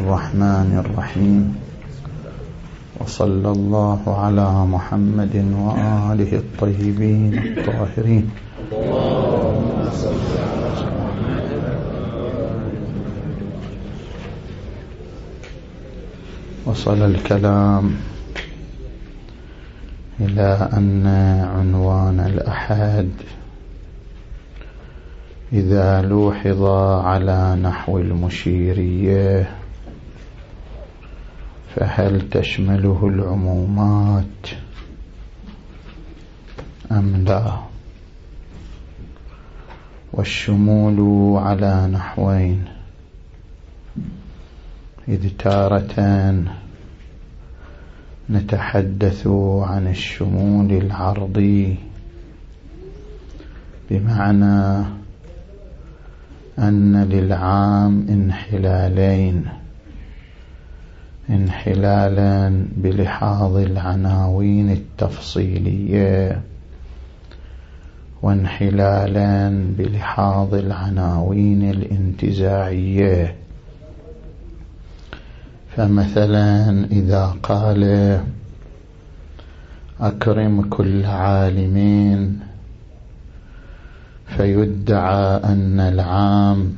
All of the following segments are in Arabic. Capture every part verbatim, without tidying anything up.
الرحمن الرحيم. وصلى الله على محمد وآله الطيبين الطاهرين. وصل الكلام إلى أن عنوان الأحد إذا لوحظ على نحو المشيرية فهل تشمله العمومات أم لا؟ والشمول على نحوين، إذ تارة نتحدث عن الشمول العرضي بمعنى أن للعام انحلالين: انحلالا بلحاظ العناوين التفصيلية، وانحلالا بلحاظ العناوين الانتزاعية. فمثلا إذا قال أكرم كل عالمين فيدعى أن العام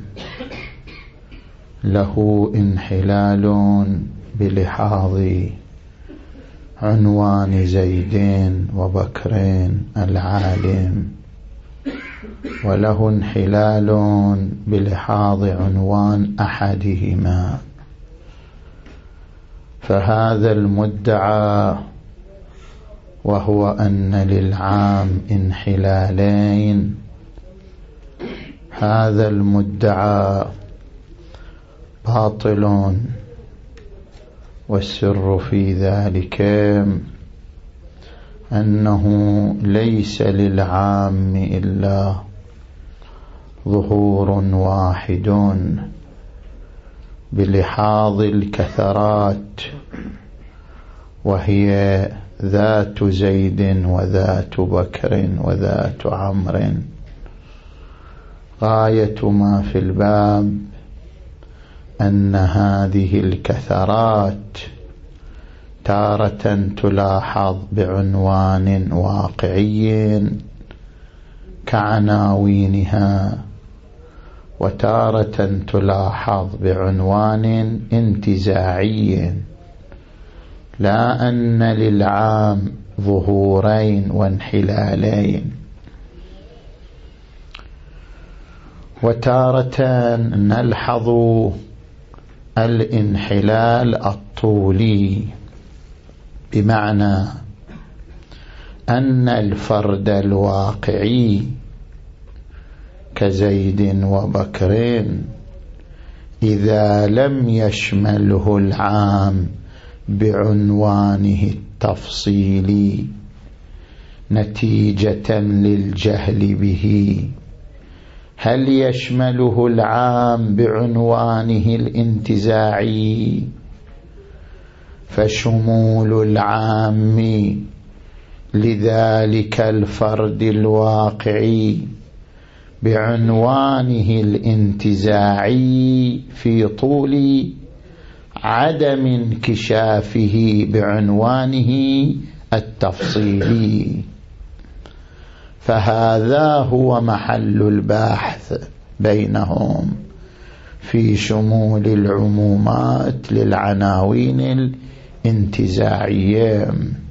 له انحلال بلحاظ عنوان زيدين وبكرين العالم، وله انحلال بلحاظ عنوان أحدهما. فهذا المدعى وهو أن للعام انحلالين، هذا المدعى باطل، والسر في ذلك أنه ليس للعام إلا ظهور واحد بلحاظ الكثرات، وهي ذات زيد وذات بكر وذات عمرو. غاية ما في الباب أن هذه الكثرات تارة تلاحظ بعنوان واقعي كعناوينها، وتارة تلاحظ بعنوان انتزاعي، لا أن للعام ظهورين وانحلالين. وتارة نلحظ الانحلال الطولي، بمعنى أن الفرد الواقعي كزيد وبكر إذا لم يشمله العام بعنوانه التفصيلي نتيجة للجهل به، هل يشمله العام بعنوانه الانتزاعي؟ فشمول العام لذلك الفرد الواقعي بعنوانه الانتزاعي في طول عدم انكشافه بعنوانه التفصيلي. فهذا هو محل البحث بينهم في شمول العمومات للعناوين الانتزاعية،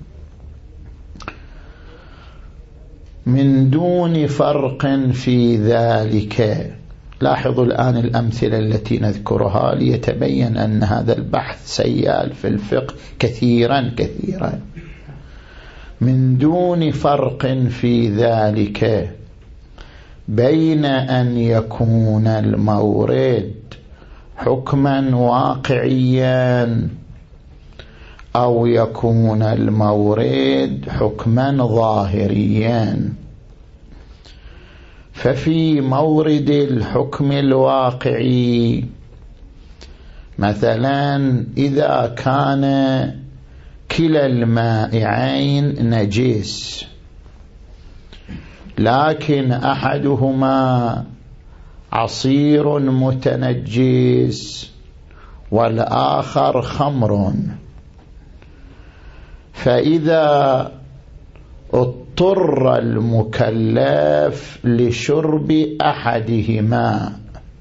من دون فرق في ذلك. لاحظوا الآن الأمثلة التي نذكرها ليتبين أن هذا البحث سيال في الفقه كثيرا كثيرا. من دون فرق في ذلك بين أن يكون المورد حكما واقعيا أو يكون المورد حكما ظاهريا. ففي مورد الحكم الواقعي مثلا إذا كان كلا المائعين نجس لكن أحدهما عصير متنجس والآخر خمر، فإذا اضطر المكلف لشرب أحدهما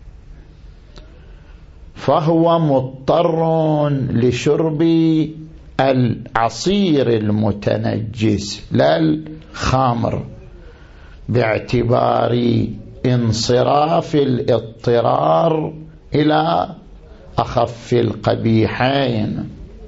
فهو مضطر لشرب العصير المتنجس لا الخمر، باعتبار انصراف الاضطرار إلى أخف القبيحين.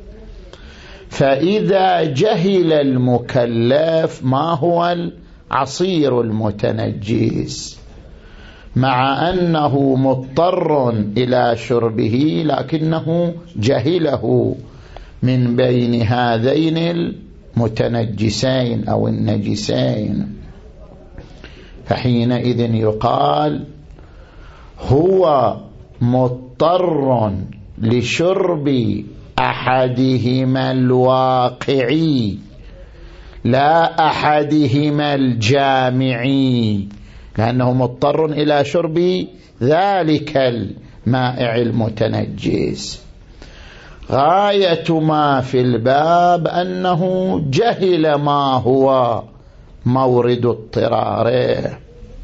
فإذا جهل المكلف ما هو العصير المتنجس مع أنه مضطر إلى شربه لكنه جهله من بين هذين المتنجسين أو النجسين، فحينئذ يقال هو مضطر لشرب أحدهما الواقعي لا أحدهما الجامعي، لأنه مضطر إلى شرب ذلك المائع المتنجس. غاية ما في الباب أنه جهل ما هو مورد اضطراره،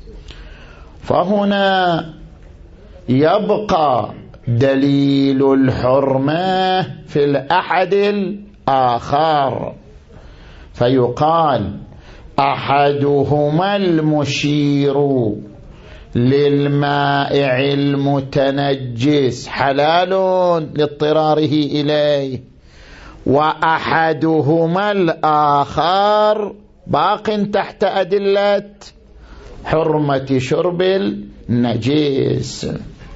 فهنا يبقى دليل الحرمة في الأحد الآخر، فيقال أحدهما المشير للمائع المتنجس حلال لاضطراره إليه، وأحدهما الآخر باق تحت أدلة حرمة شرب النجس.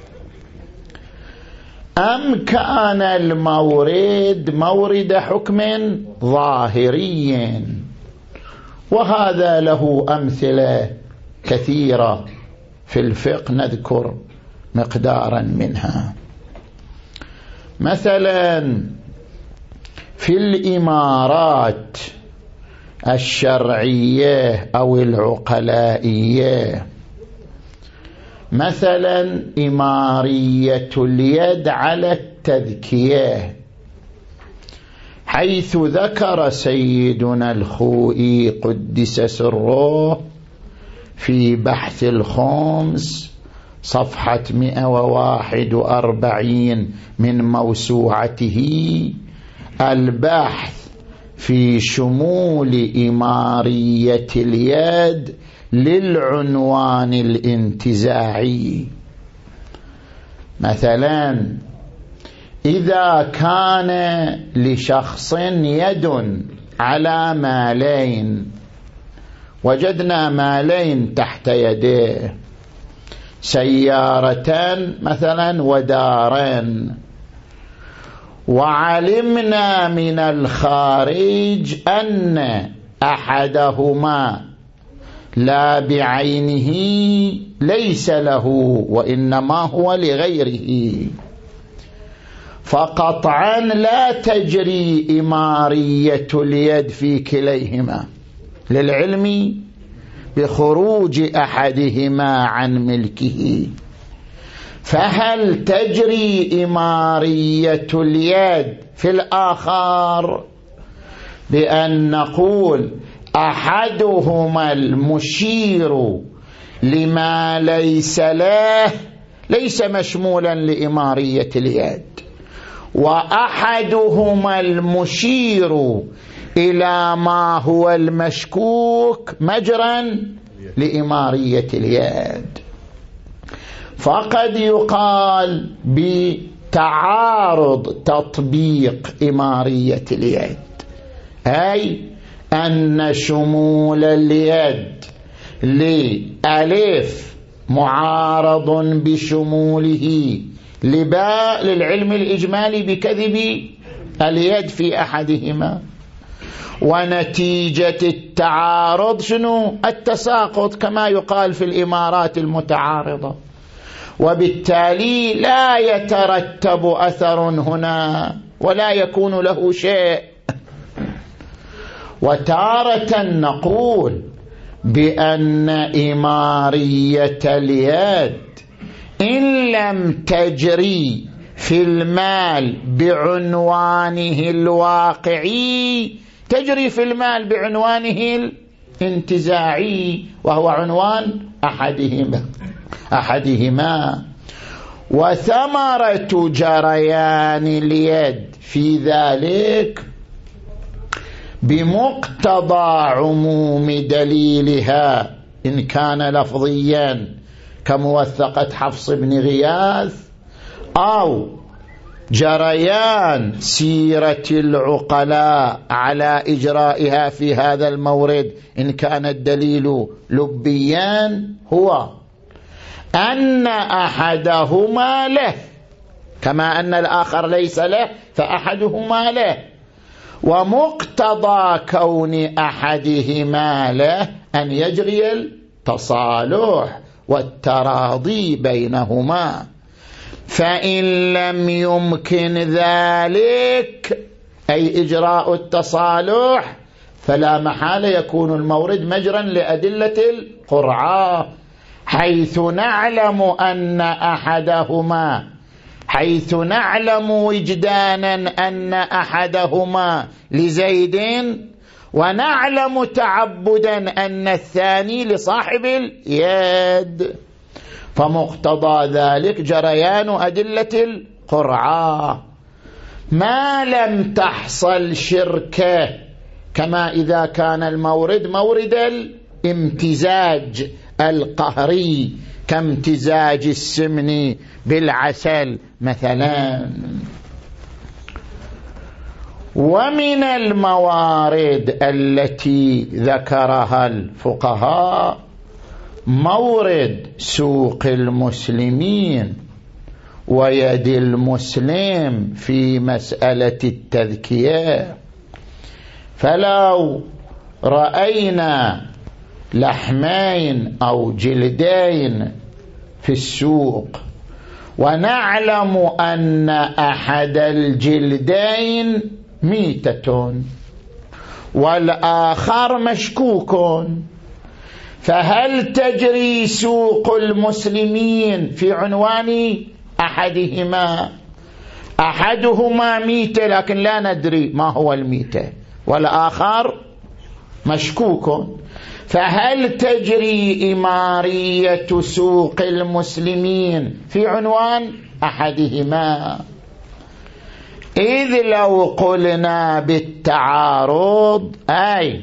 أم كان المورد مورد حكم ظاهري، وهذا له أمثلة كثيرة في الفقه نذكر مقدارا منها. مثلا في الإمارات الشرعية أو العقلائية، مثلا إمارية اليد على التذكية، حيث ذكر سيدنا الخوئي قدس سره في بحث الخمس صفحة مئة وواحد وأربعين من موسوعته البحث في شمول إمارية اليد للعنوان الانتزاعي. مثلا إذا كان لشخص يد على مالين، وجدنا مالين تحت يديه، سيارة مثلا ودارين، وعلمنا من الخارج أن أحدهما لا بعينه ليس له وإنما هو لغيره، فقطعا لا تجري إمارية اليد في كليهما للعلم بخروج أحدهما عن ملكه. فهل تجري إمارية اليد في الآخر بأن نقول أحدهما المشير لما ليس له ليس مشمولا لإمارية اليد، وأحدهما المشير إلى ما هو المشكوك مجرا لإمارية اليد؟ فقد يقال بتعارض تطبيق إمارية اليد، أي أن شمول اليد لألف معارض بشموله لباء للعلم الإجمالي بكذب اليد في أحدهما، ونتيجة التعارض شنو؟ التساقط كما يقال في الإمارات المتعارضة، وبالتالي لا يترتب أثر هنا ولا يكون له شيء. وتارة نقول بأن إمارية اليد إن لم تجري في المال بعنوانه الواقعي تجري في المال بعنوانه الانتزاعي، وهو عنوان أحدهما أحدهما وثمرة جريان اليد في ذلك بمقتضى عموم دليلها إن كان لفظيا كموثقة حفص بن غياث، أو جريان سيرة العقلاء على إجرائها في هذا المورد إن كان الدليل لبيا، هو أن أحدهما له كما أن الآخر ليس له فأحدهما له، ومقتضى كون أحدهما له أن يجري التصالح والتراضي بينهما، فإن لم يمكن ذلك أي إجراء التصالح فلا محالة يكون المورد مجرا لأدلة القرعة، حيث نعلم أن أحدهما حيث نعلم وجدانا أن أحدهما لزيد، ونعلم تعبدا أن الثاني لصاحب اليد، فمقتضى ذلك جريان أدلة القرعة ما لم تحصل شركة، كما إذا كان المورد مورد الامتزاج القهري كامتزاج السمن بالعسل مثلا. ومن الموارد التي ذكرها الفقهاء مورد سوق المسلمين ويد المسلم في مسألة التذكية، فلو رأينا لحمين أو جلدين في السوق ونعلم أن أحد الجلدين ميتة والآخر مشكوك، فهل تجري سوق المسلمين في عنوان أحدهما؟ أحدهما ميتة لكن لا ندري ما هو الميتة، والآخر مشكوك، فهل تجري إمارية سوق المسلمين في عنوان أحدهما؟ إذ لو قلنا بالتعارض أي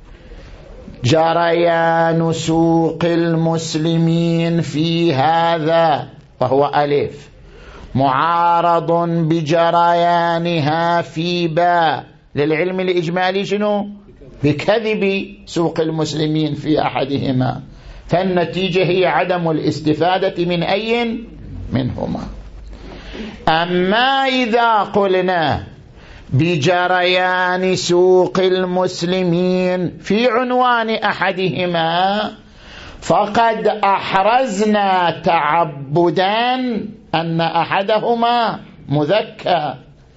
جريان سوق المسلمين في هذا وهو ألف معارض بجريانها في باء للعلم الإجمالي شنو؟ بكذب سوق المسلمين في أحدهما، فالنتيجة هي عدم الاستفادة من أي منهما. أما إذا قلنا بجريان سوق المسلمين في عنوان أحدهما فقد أحرزنا تعبدا أن أحدهما مذكى،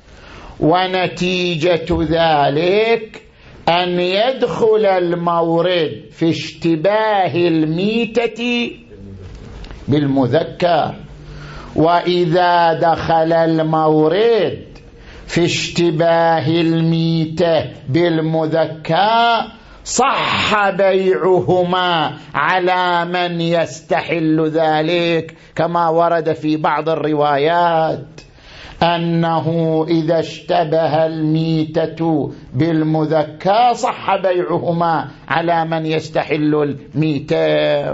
ونتيجة ذلك أن يدخل المورد في اشتباه الميتة بالمذكى، وإذا دخل المورد في اشتباه الميتة بالمذكى صح بيعهما على من يستحل ذلك، كما ورد في بعض الروايات أنه إذا اشتبه الميتة بالمذكى صح بيعهما على من يستحل الميتة.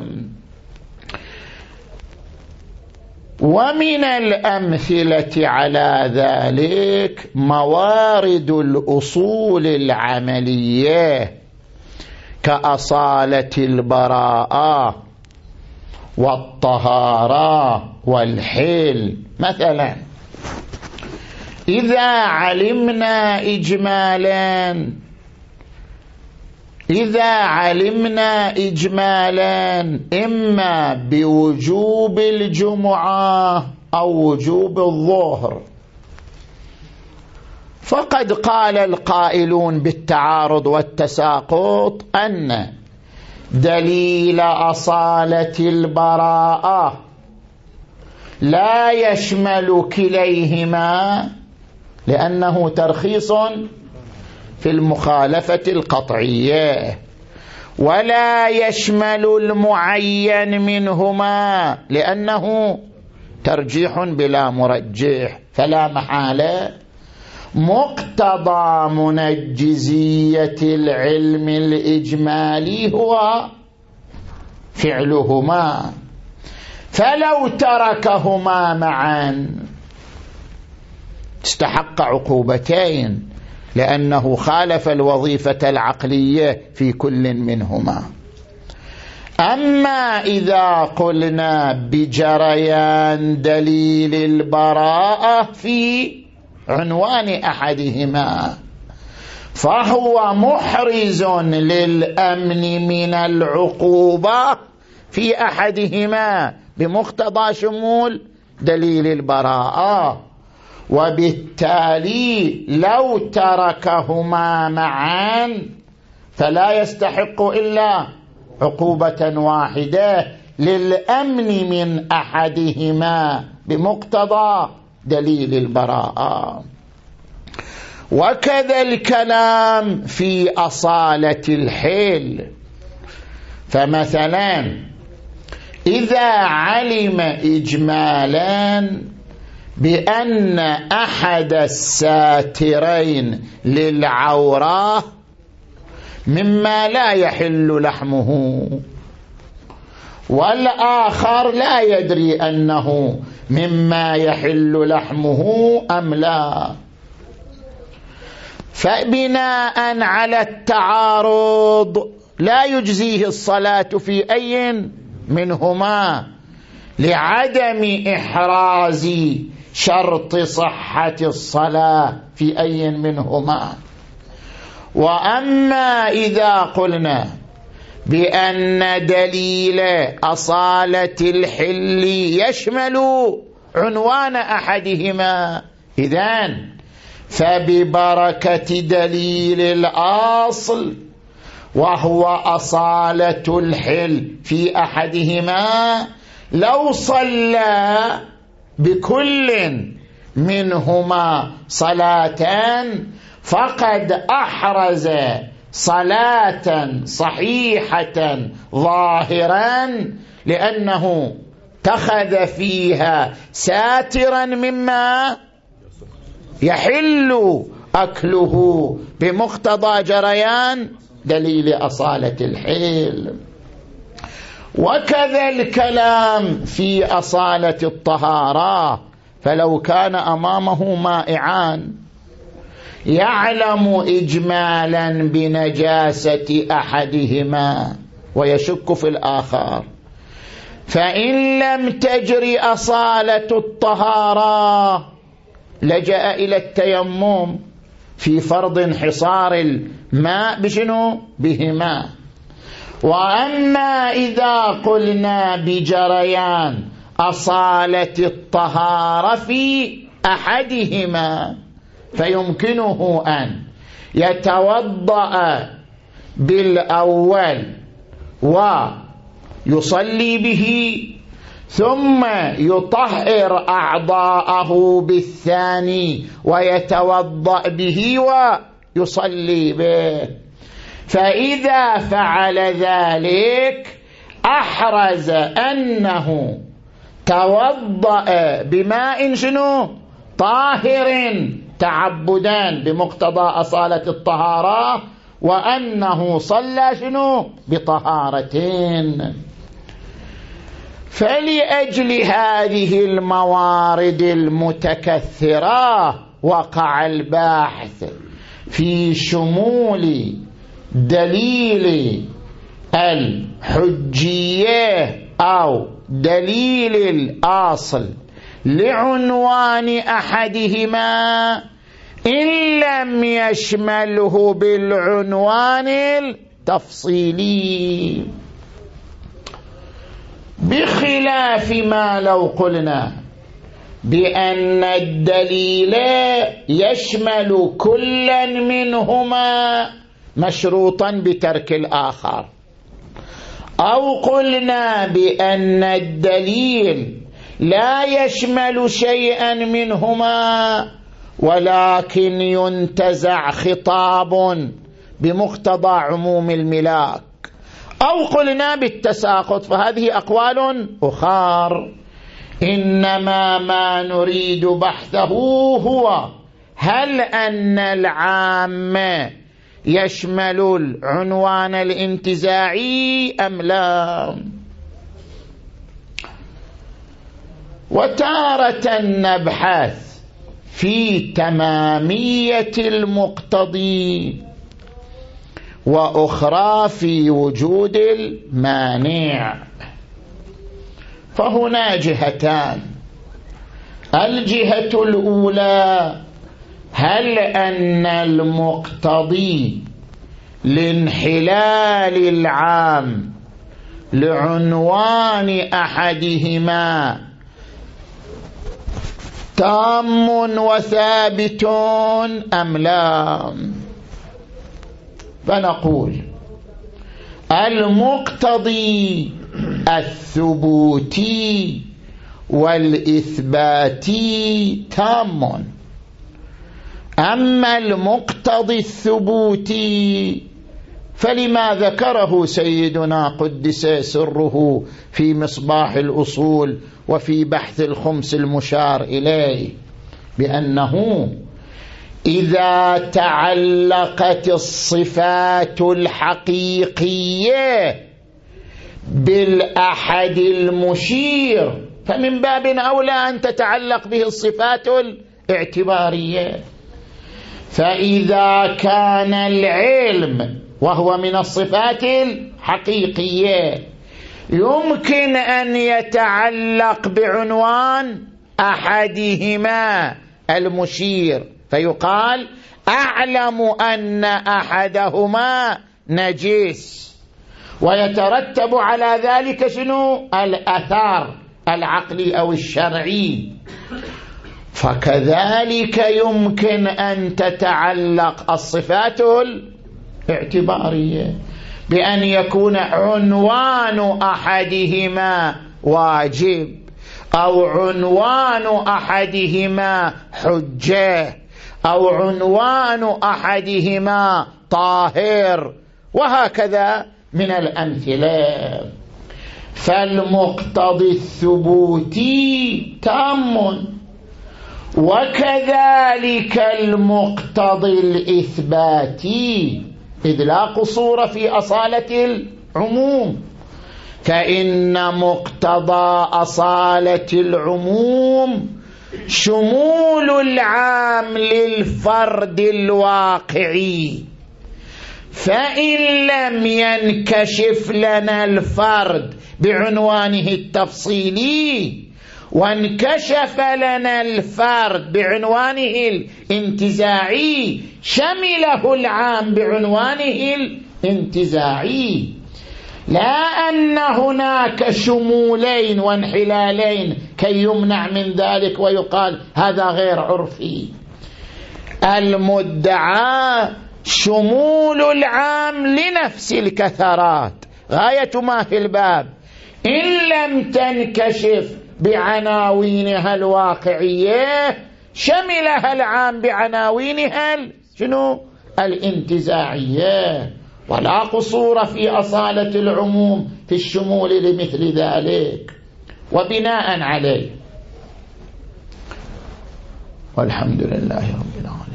ومن الأمثلة على ذلك موارد الأصول العملية كأصالة البراءة والطهارة والحل. مثلا إذا علمنا إجمالا إذا علمنا إجمالا إما بوجوب الجمعة أو وجوب الظهر، فقد قال القائلون بالتعارض والتساقط أن دليل أصالة البراءة لا يشمل كليهما لأنه ترخيص في المخالفة القطعية، ولا يشمل المعين منهما لأنه ترجيح بلا مرجح، فلا محالة مقتضى منجزية العلم الإجمالي هو فعلهما، فلو تركهما معا استحق عقوبتين لأنه خالف الوظيفة العقلية في كل منهما. أما إذا قلنا بجريان دليل البراءة في عنوان أحدهما فهو محرز للأمن من العقوبة في أحدهما بمقتضى شمول دليل البراءة، وبالتالي لو تركهما معا فلا يستحق إلا عقوبة واحدة للأمن من أحدهما بمقتضى دليل البراءة. وكذا الكلام في أصالة الحيل، فمثلا إذا علم إجمالا بأن أحد الساترين للعورة مما لا يحل لحمه، والآخر لا يدري أنه مما يحل لحمه أم لا، فبناء على التعارض لا يجزيه الصلاة في أي منهما لعدم إحراز شرط صحة الصلاة في أي منهما. وأما إذا قلنا بأن دليل أصالة الحل يشمل عنوان أحدهما، إذن فببركة دليل الأصل وهو أصالة الحل في أحدهما لو صلى بكل منهما صلاتان فقد أحرز صلاة صحيحة ظاهرا لأنه اتخذ فيها ساترا مما يحل أكله بمقتضى جريان دليل أصالة الحيل. وكذا الكلام في أصالة الطهارة، فلو كان أمامه مائعان يعلم إجمالا بنجاسة أحدهما ويشك في الآخر، فإن لم تجري أصالة الطهارة لجأ إلى التيمم في فرض انحصار الماء بشنو؟ بهما. وأما إذا قلنا بجريان أصالة الطهارة في أحدهما فيمكنه أن يتوضأ بالأول ويصلي به ثم يطهر أعضاءه بالثاني ويتوضأ به ويصلي به، فإذا فعل ذلك أحرز أنه توضأ بماء شنو؟ طاهر تعبدا بمقتضى أصالة الطهارة، وأنه صلى شنو؟ بطهارتين. فلأجل هذه الموارد المتكثرة وقع الباحث في شمول دليل الحجية أو دليل الأصل لعنوان أحدهما إن لم يشمله بالعنوان التفصيلي، بخلاف ما لو قلنا بأن الدليل يشمل كلا منهما مشروطا بترك الآخر، أو قلنا بأن الدليل لا يشمل شيئا منهما ولكن ينتزع خطاب بمقتضى عموم الملاك، أو قلنا بالتساقط، فهذه أقوال أخرى. إنما ما نريد بحثه هو هل أن العام يشمل العنوان الانتزاعي أم لا. وتارة نبحث في تمامية المقتضي، وأخرى في وجود المانع. فهنا جهتان. الجهة الأولى هل أن المقتضي لانحلال العام لعنوان أحدهما تام وثابت أم لا. فنقول المقتضي الثبوتي والإثباتي تام، أما المقتضي الثبوتي فلما ذكره سيدنا قدس سره في مصباح الأصول وفي بحث الخمس المشار إليه، بأنه إذا تعلقت الصفات الحقيقية بالأحد المشير فمن باب أولى أن تتعلق به الصفات الاعتبارية. فإذا كان العلم وهو من الصفات الحقيقية يمكن أن يتعلق بعنوان أحدهما المشير، فيقال أعلم أن أحدهما نجس، ويترتب على ذلك شنو؟ الأثار العقلي أو الشرعي. فكذلك يمكن أن تتعلق الصفات الاعتبارية بأن يكون عنوان أحدهما واجب، أو عنوان أحدهما حجة، أو عنوان أحدهما طاهر، وهكذا من الأمثلة. فالمقتضي الثبوتي تام، وكذلك المقتضي الإثباتي، إذ لا قصور في أصالة العموم. فإن مقتضى أصالة العموم شمول العام للفرد الواقعي، فإن لم ينكشف لنا الفرد بعنوانه التفصيلي وانكشف لنا الفرد بعنوانه الانتزاعي شمله العام بعنوانه الانتزاعي، لا أن هناك شمولين وانحلالين كي يمنع من ذلك ويقال هذا غير عرفي. المدعى شمول العام لنفس الكثرات غاية ما في الباب، إن لم تنكشف بعناوينها الواقعية شملها العام بعناوينها شنو؟ الانتزاعية، ولا قصور في أصالة العموم في الشمول لمثل ذلك. وبناء عليه والحمد لله رب العالمين.